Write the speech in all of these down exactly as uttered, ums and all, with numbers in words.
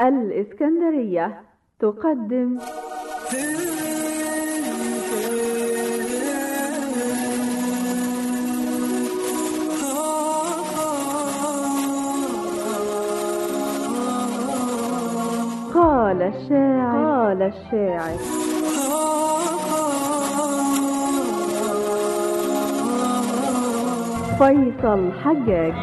الإسكندرية تقدم قال الشاعر قال الشاعر فيصل حجاج.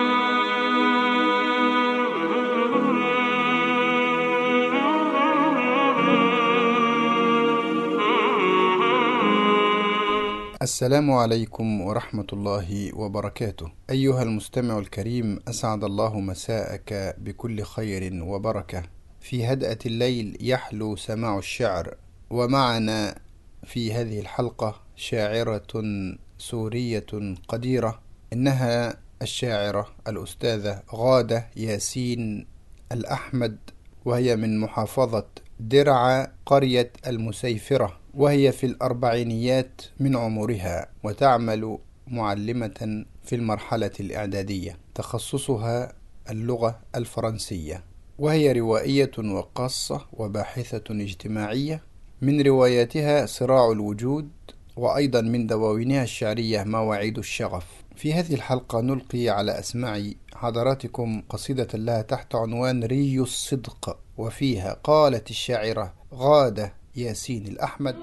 السلام عليكم ورحمة الله وبركاته. أيها المستمع الكريم، أسعد الله مساءك بكل خير وبركة. في هدأة الليل يحلو سماع الشعر، ومعنا في هذه الحلقة شاعرة سورية قديرة، إنها الشاعرة الأستاذة غادة ياسين الأحمد، وهي من محافظة درعا قرية المسيفرة، وهي في الأربعينيات من عمرها، وتعمل معلمة في المرحلة الإعدادية، تخصصها اللغة الفرنسية، وهي روائية وقاصة وباحثة اجتماعية. من رواياتها صراع الوجود، وأيضا من دواوينها الشعرية مواعيد الشغف. في هذه الحلقة نلقي على أسماع حضراتكم قصيدة لها تحت عنوان ري الصدق، وفيها قالت الشاعرة غادة ياسين الأحمد: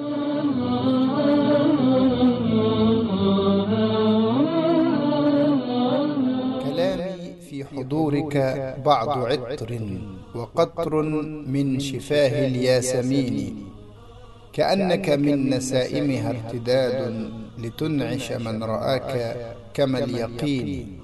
كلامي في حضورك بعض عطر، وقطر من شفاه الياسمين، كأنك من نسائمها ارتداد، لتنعش من رآك كما اليقين.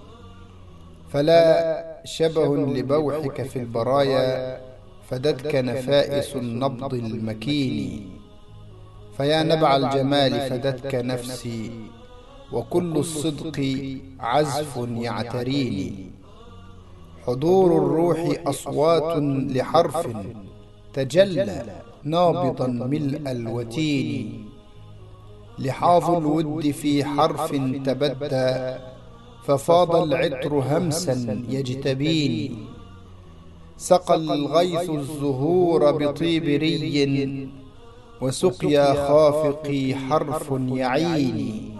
فلا شبه لبوحك في البرايا، فدتك نفائس النبض المكين. فيا نبع الجمال فدتك نفسي، وكل الصدق عزف يعتريني. حضور الروح أصوات لحرف، تجلى نابضا ملء الوتين. لحاظ الود في حرف تبدى، ففاض العطر همسا يجتبيني. سقى الغيث الزهور بطيب ري، وسقيا خافقي حرف يعيني.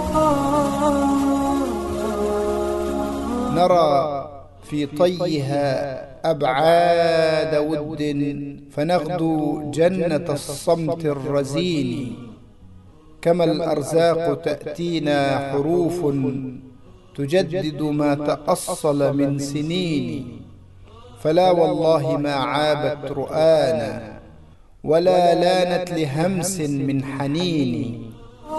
نرى في طيها أبعاد ود، فنغدو جنة الصمت الرزين. كما الأرزاق تأتينا حروف، تجدد ما تأصل من سنين. فلا والله ما عابت رؤانا، ولا لانت لهمس من حنين.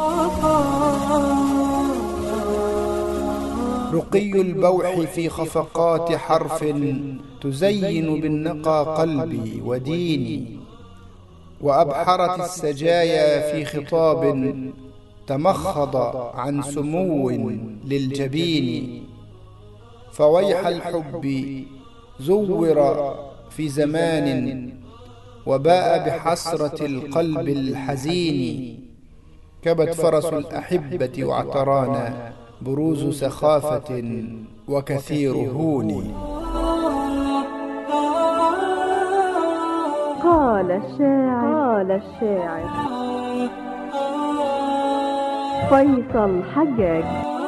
رقي البوح في خفقات حرف، تزين بالنقى قلبي وديني. وأبحرت السجايا في خطاب، تمخض عن سمو للجبين. فويح الحب زور في زمان، وباء بحسرة القلب الحزين. كبت فرس الأحبة واعترانا، بروز سخافة وكثير هون. قال الشاعر قال الشاعر فيصل حجاج.